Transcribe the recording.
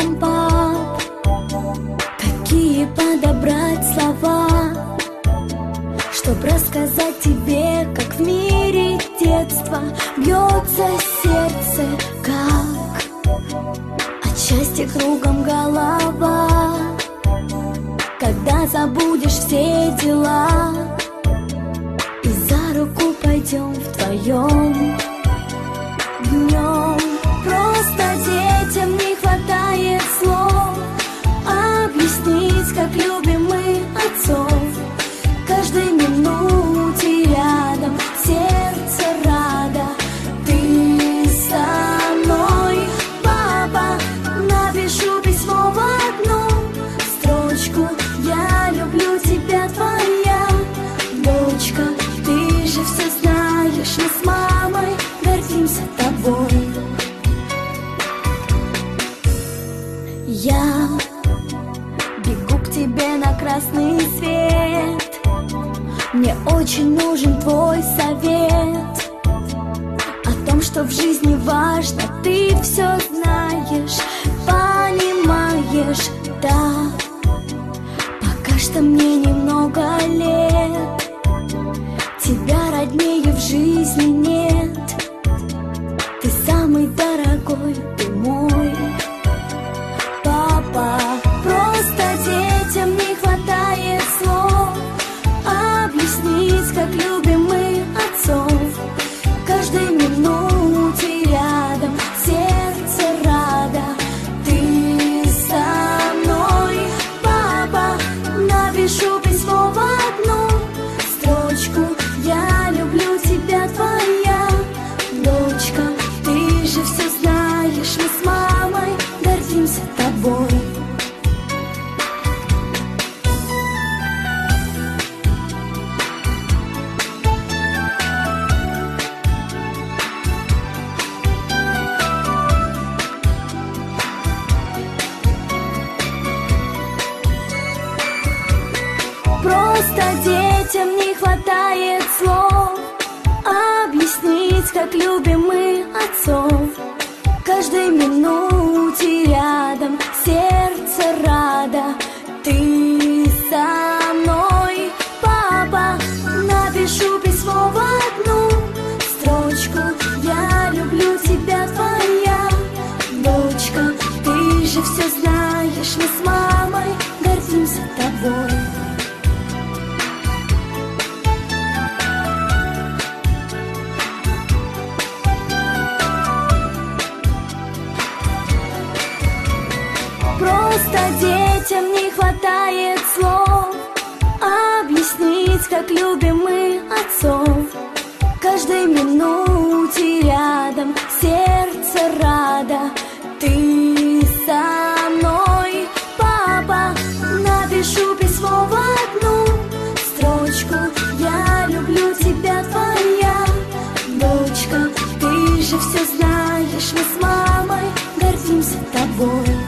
вам, пап, какие подобрать слова, чтоб рассказать тебе, как в мире детства бьется сердце, как от счастья кругом голова, когда забудешь все дела и за руку пойдем вдвоем днем. Просто детям не хватает слов объяснить, как любим мы отцов. Каждой минуте рядом сердце рада. Ты со мной, папа, напишу письмо в одну строчку. Я люблю тебя, твоя дочка. Ты же все знаешь, мы с мамой гордимся тобой. Я бегу к тебе на красный свет. Мне очень нужен твой совет о том, что в жизни важно. Ты все знаешь, понимаешь, да. Пока что мне немного лет, тебя роднее в жизни нет. Ты самый дорогой, ты мой папа. Просто детям не хватает слов объяснить, как любим мы отцов. Каждой минуте рядом сердце рада. Ты со мной, папа, напишу письмо в одну строчку. Я люблю тебя, твоя дочка. Ты же все знаешь, мы с мамой гордимся тобой. Просто детям не хватает слов объяснить, как любим мы отцов. Каждой минуте рядом сердце рада. Ты со мной, папа, напишу письмо в одну строчку. Я люблю тебя, твоя дочка. Ты же все знаешь, мы с мамой гордимся тобой. Просто детям не хватает слов объяснить, как любим мы отцов. Каждой минуте рядом сердце рада. Ты со мной, папа, напишу письмо в одну строчку. Я люблю тебя, твоя дочка. Ты же все знаешь, мы с мамой гордимся тобой.